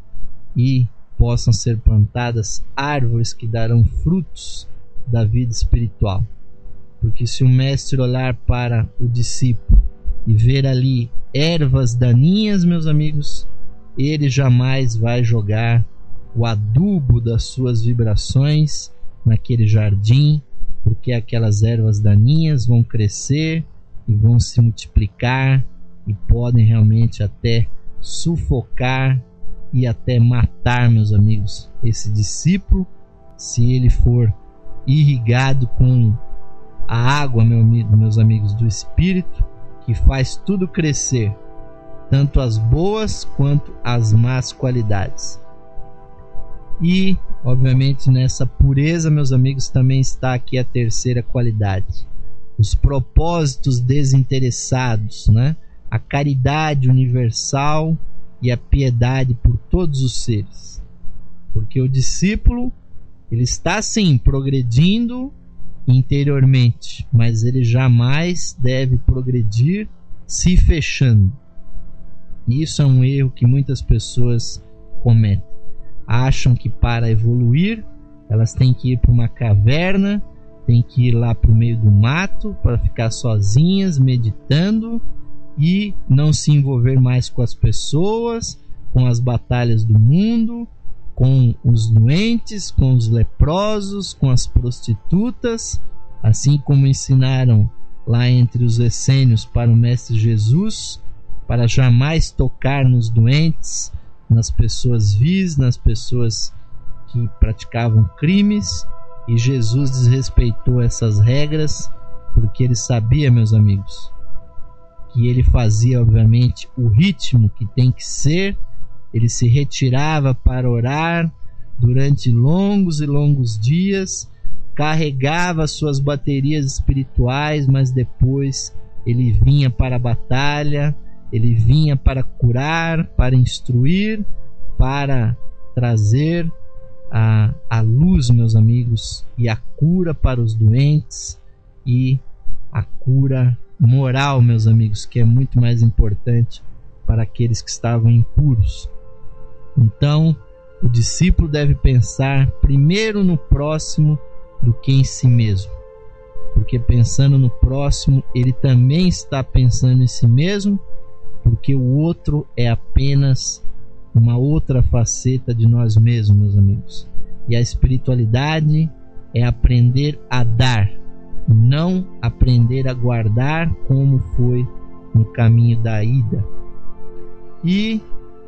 e possam ser plantadas árvores que darão frutos da vida espiritual. Porque se o mestre olhar para o discípulo e ver ali ervas daninhas, meus amigos, ele jamais vai jogar o adubo das suas vibrações naquele jardim, porque aquelas ervas daninhas vão crescer e vão se multiplicar e podem realmente até sufocar e até matar, meus amigos, esse discípulo, se ele for irrigado com a água, meu amigo, meus amigos, do Espírito, que faz tudo crescer, tanto as boas quanto as más qualidades. E, obviamente, nessa pureza, meus amigos, também está aqui a terceira qualidade: os propósitos desinteressados, né? A caridade universal e a piedade por todos os seres. Porque o discípulo, ele está sim progredindo interiormente, mas ele jamais deve progredir se fechando. Isso é um erro que muitas pessoas cometem. Acham que para evoluir elas têm que ir para uma caverna, têm que ir lá para o meio do mato para ficar sozinhas, meditando e não se envolver mais com as pessoas, com as batalhas do mundo, com os doentes, com os leprosos, com as prostitutas, assim como ensinaram lá entre os essênios para o Mestre Jesus, para jamais tocar nos doentes, nas pessoas vis, nas pessoas que praticavam crimes. E Jesus desrespeitou essas regras porque ele sabia, meus amigos, que ele fazia obviamente o ritmo que tem que ser. Ele se retirava para orar durante longos e longos dias, carregava suas baterias espirituais, mas depois ele vinha para a batalha, ele vinha para curar, para instruir, para trazer a, a luz, meus amigos, e a cura para os doentes e a cura moral, meus amigos, que é muito mais importante para aqueles que estavam impuros. Então, o discípulo deve pensar primeiro no próximo do que em si mesmo, porque pensando no próximo, ele também está pensando em si mesmo, porque o outro é apenas uma outra faceta de nós mesmos, meus amigos. E a espiritualidade é aprender a dar, não aprender a guardar, como foi no caminho da ida. E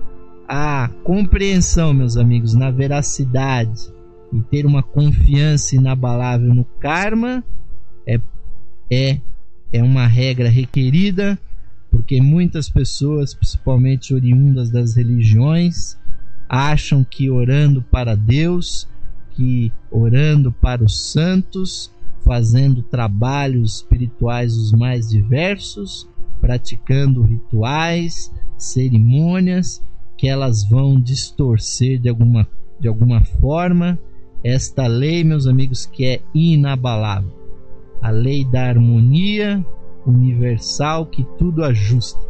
a compreensão, meus amigos, na veracidade e ter uma confiança inabalável no karma é, é, é uma regra requerida, porque muitas pessoas, principalmente oriundas das religiões, acham que orando para Deus, que orando para os santos, fazendo trabalhos espirituais os mais diversos, praticando rituais, cerimônias, que elas vão distorcer de alguma, de alguma forma esta lei, meus amigos, que é inabalável, a lei da harmonia universal que tudo ajusta.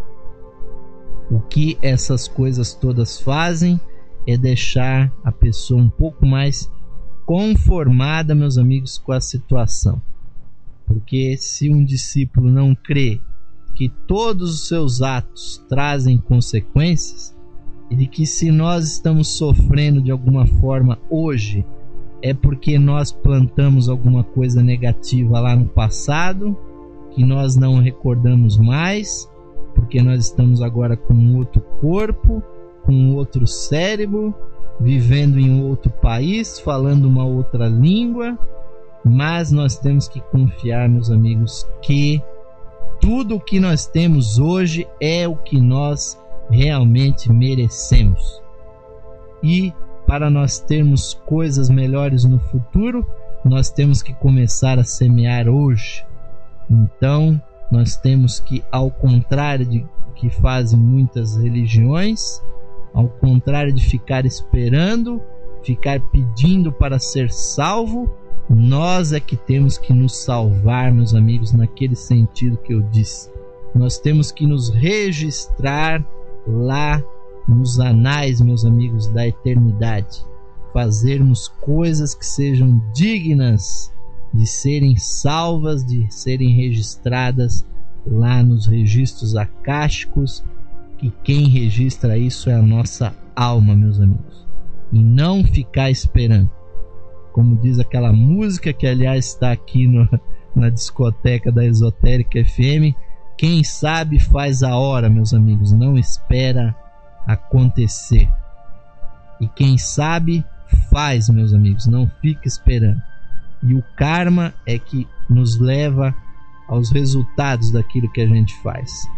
O que essas coisas todas fazem é deixar a pessoa um pouco mais conformada, meus amigos, com a situação. Porque se um discípulo não crê que todos os seus atos trazem consequências, e de que se nós estamos sofrendo de alguma forma hoje, é porque nós plantamos alguma coisa negativa lá no passado, que nós não recordamos mais, porque nós estamos agora com um outro corpo, com um outro cérebro, vivendo em um outro país, falando uma outra língua. Mas nós temos que confiar, meus amigos, que tudo o que nós temos hoje é o que nós realmente merecemos. E para nós termos coisas melhores no futuro, nós temos que começar a semear hoje. Então nós temos que, ao contrário de que fazem muitas religiões, ao contrário de ficar esperando, ficar pedindo para ser salvo, nós é que temos que nos salvar, meus amigos, naquele sentido que eu disse. Nós temos que nos registrar lá nos anais, meus amigos, da eternidade, fazermos coisas que sejam dignas de serem salvas, de serem registradas lá nos registros acásticos, que quem registra isso é a nossa alma, meus amigos, e não ficar esperando, como diz aquela música que aliás está aqui no, na discoteca da Esotérica F M: quem sabe faz a hora, meus amigos, não espera acontecer. E quem sabe faz, meus amigos, não fica esperando. E o karma é que nos leva aos resultados daquilo que a gente faz.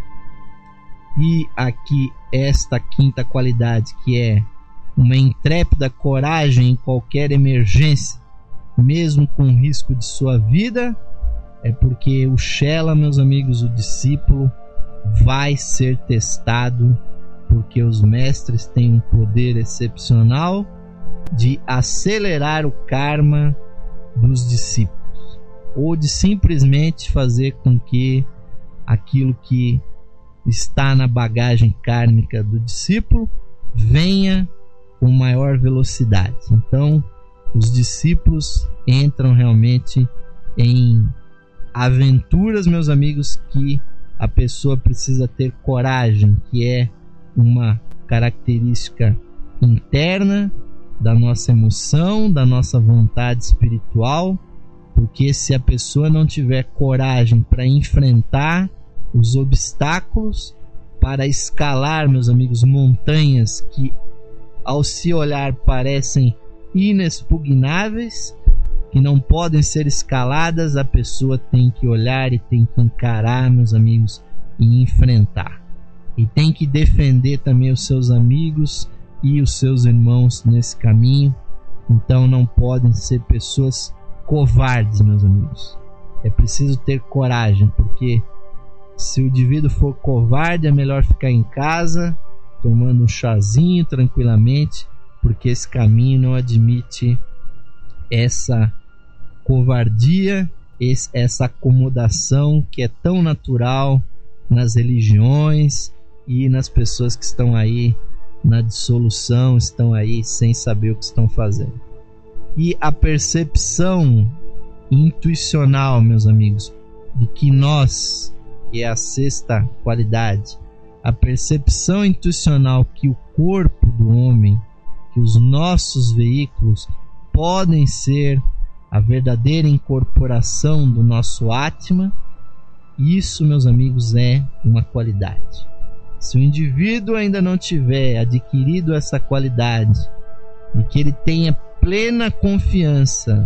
E aqui esta quinta qualidade, que é uma intrépida coragem em qualquer emergência, mesmo com risco de sua vida, é porque o Shela, meus amigos, o discípulo, vai ser testado, porque os mestres têm um poder excepcional de acelerar o karma dos discípulos. ou de simplesmente fazer com que aquilo que está na bagagem kármica do discípulo venha com maior velocidade. Então, os discípulos entram realmente em aventuras, meus amigos, que a pessoa precisa ter coragem, que é uma característica interna da nossa emoção, da nossa vontade espiritual, porque se a pessoa não tiver coragem para enfrentar os obstáculos, para escalar, meus amigos, montanhas que ao se olhar parecem inexpugnáveis, que não podem ser escaladas, a pessoa tem que olhar e tem que encarar, meus amigos, e enfrentar. E tem que defender também os seus amigos e os seus irmãos nesse caminho. Então não podem ser pessoas covardes, meus amigos. É preciso ter coragem, porque se o indivíduo for covarde, é melhor ficar em casa, tomando um chazinho tranquilamente, porque esse caminho não admite essa covardia, esse, essa acomodação que é tão natural nas religiões e nas pessoas que estão aí na dissolução, estão aí sem saber o que estão fazendo. E a percepção intuicional, meus amigos, de que nós, que é a sexta qualidade, a percepção intuicional que o corpo do homem, que os nossos veículos podem ser a verdadeira incorporação do nosso Atma, isso, meus amigos, é uma qualidade. Se o indivíduo ainda não tiver adquirido essa qualidade e que ele tenha plena confiança,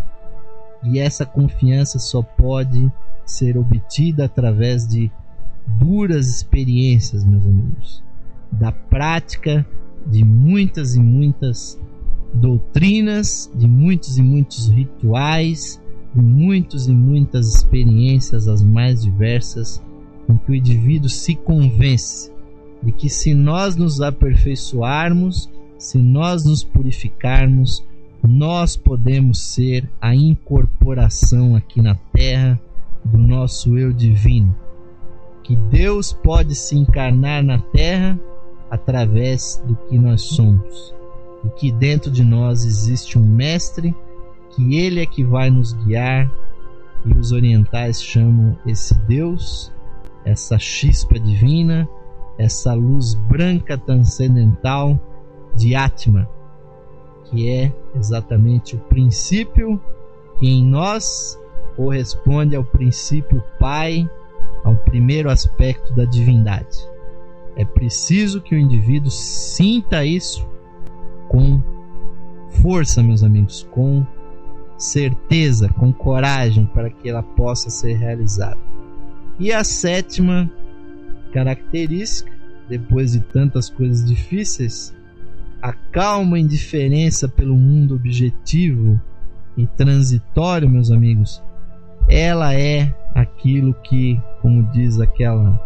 e essa confiança só pode ser obtida através de duras experiências, meus amigos, da prática de muitas e muitas doutrinas, de muitos e muitos rituais, de muitos e muitas experiências, as mais diversas, em que o indivíduo se convence de que se nós nos aperfeiçoarmos, se nós nos purificarmos, nós podemos ser a incorporação aqui na Terra do nosso eu divino, que Deus pode se encarnar na Terra através do que nós somos, e que dentro de nós existe um mestre, que ele é que vai nos guiar, e os orientais chamam esse Deus, essa chispa divina, essa luz branca transcendental de Atma, que é exatamente o princípio que em nós corresponde ao princípio Pai, ao primeiro aspecto da divindade. É preciso que o indivíduo sinta isso com força, meus amigos, com certeza, com coragem, para que ela possa ser realizada. E a sétima característica, depois de tantas coisas difíceis, a calma indiferença pelo mundo objetivo e transitório, meus amigos, ela é aquilo que, como diz aquela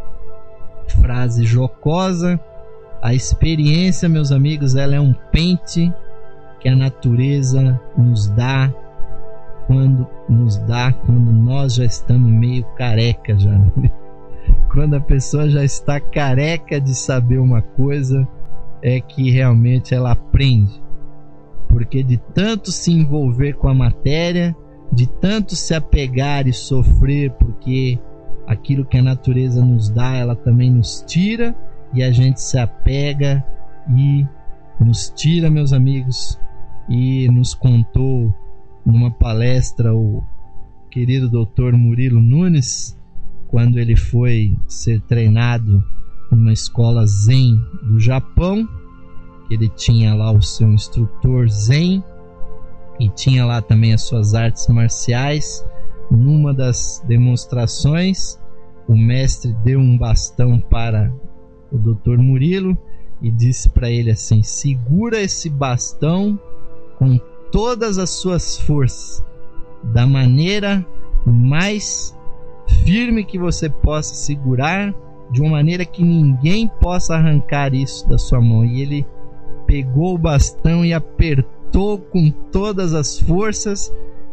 frase jocosa, a experiência, meus amigos, ela é um pente que a natureza nos dá quando nos dá quando nós já estamos meio careca já. Quando a pessoa já está careca de saber uma coisa, é que realmente ela aprende. Porque de tanto se envolver com a matéria, de tanto se apegar e sofrer, porque aquilo que a natureza nos dá, ela também nos tira, e a gente se apega e nos tira, meus amigos. E nos contou numa palestra o querido doutor Murilo Nunes, quando ele foi ser treinado numa escola Zen do Japão, que ele tinha lá o seu instrutor Zen e tinha lá também as suas artes marciais. Numa das demonstrações, o mestre deu um bastão para o doutor Murilo e disse para ele assim: segura esse bastão com todas as suas forças, da maneira mais firme que você possa segurar, de uma maneira que ninguém possa arrancar isso da sua mão. E ele pegou o bastão e apertou com todas as forças,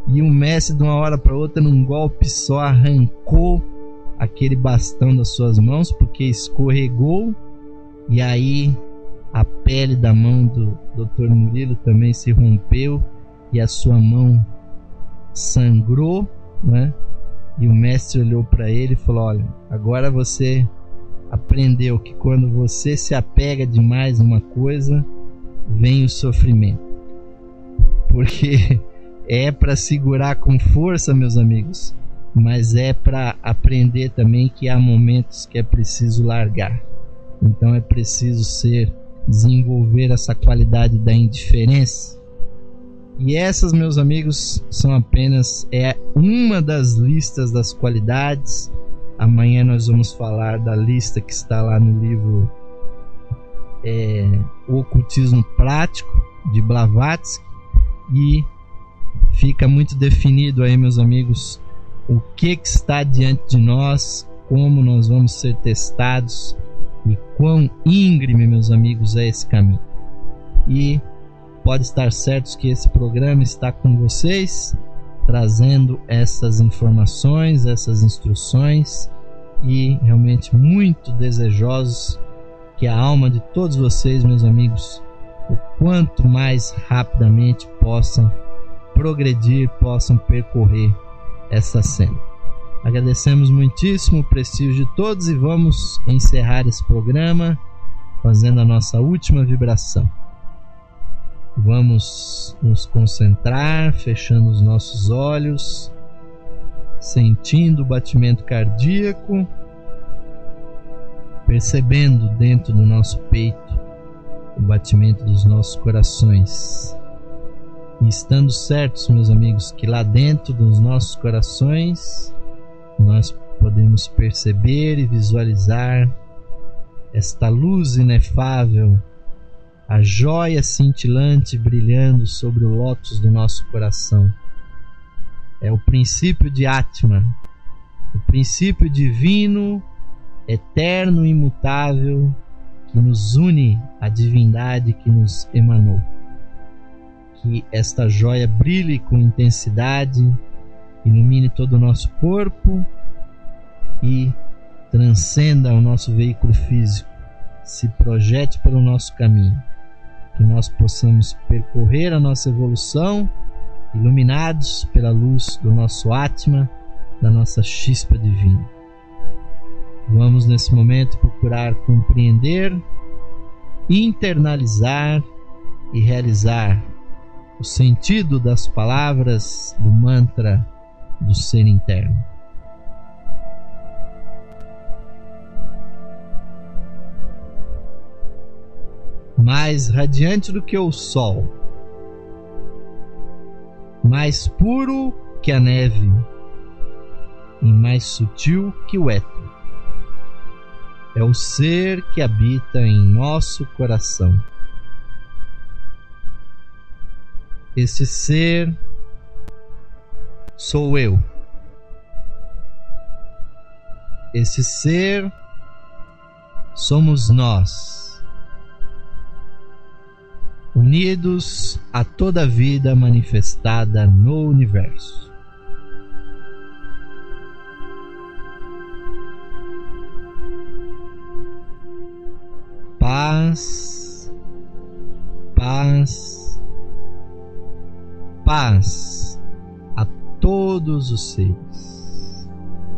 E o mestre, de uma hora para outra, num golpe só, arrancou aquele bastão das suas mãos, porque escorregou. E aí a pele da mão do doutor Murilo também se rompeu e a sua mão sangrou, né? E o mestre olhou para ele e falou: olha, agora você aprendeu que quando você se apega demais numa coisa, vem o sofrimento. Porque é para segurar com força, meus amigos, mas é para aprender também que há momentos que é preciso largar. Então é preciso ser, desenvolver essa qualidade da indiferença. E essas, meus amigos, são apenas é uma das listas das qualidades. Amanhã nós vamos falar da lista que está lá no livro é, O Ocultismo Prático, de Blavatsky, e fica muito definido aí, meus amigos, o que, que está diante de nós, como nós vamos ser testados e quão íngreme, meus amigos, é esse caminho. E pode estar certos que esse programa está com vocês, trazendo essas informações, essas instruções, e realmente muito desejosos que a alma de todos vocês, meus amigos, o quanto mais rapidamente possam progredir, possam percorrer essa senda. Agradecemos muitíssimo o prestígio de todos e vamos encerrar esse programa fazendo a nossa última vibração. Vamos nos concentrar, fechando os nossos olhos, sentindo o batimento cardíaco, percebendo dentro do nosso peito o batimento dos nossos corações. E estando certos, meus amigos, que lá dentro dos nossos corações nós podemos perceber e visualizar esta luz inefável, a joia cintilante brilhando sobre o lótus do nosso coração. É o princípio de Atma, o princípio divino, eterno e imutável, que nos une à divindade que nos emanou. Que esta joia brilhe com intensidade, ilumine todo o nosso corpo e transcenda o nosso veículo físico, se projete pelo nosso caminho, que nós possamos percorrer a nossa evolução iluminados pela luz do nosso Atma, da nossa chispa divina. Vamos nesse momento procurar compreender, internalizar e realizar o sentido das palavras do mantra do ser interno. Mais radiante do que o sol, mais puro que a neve e mais sutil que o éter, é o ser que habita em nosso coração. Esse ser sou eu. Esse ser somos nós, unidos a toda a vida manifestada no universo. Paz, paz, paz a todos os seres.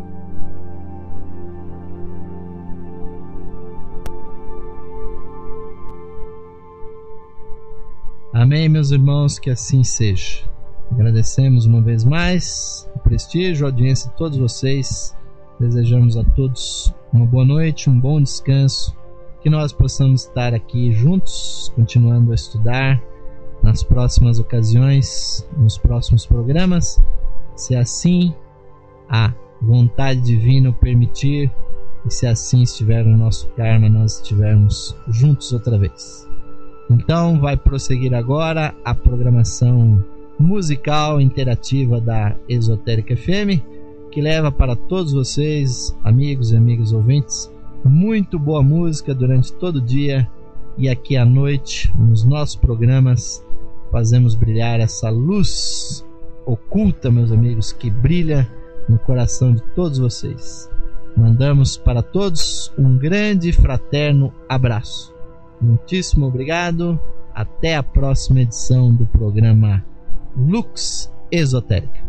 Amém, meus irmãos, que assim seja. Agradecemos uma vez mais o prestígio, a audiência de todos vocês. Desejamos a todos uma boa noite, um bom descanso, que nós possamos estar aqui juntos, continuando a estudar nas próximas ocasiões, nos próximos programas, se assim a vontade divina o permitir, e se assim estiver no nosso karma, nós estivermos juntos outra vez. Então vai prosseguir agora a programação musical interativa da Esotérica F M, que leva para todos vocês, amigos e amigas ouvintes, muito boa música durante todo o dia, e aqui à noite, nos nossos programas, fazemos brilhar essa luz oculta, meus amigos, que brilha no coração de todos vocês. Mandamos para todos um grande e fraterno abraço. Muitíssimo obrigado. Até a próxima edição do programa Lux Esotérica.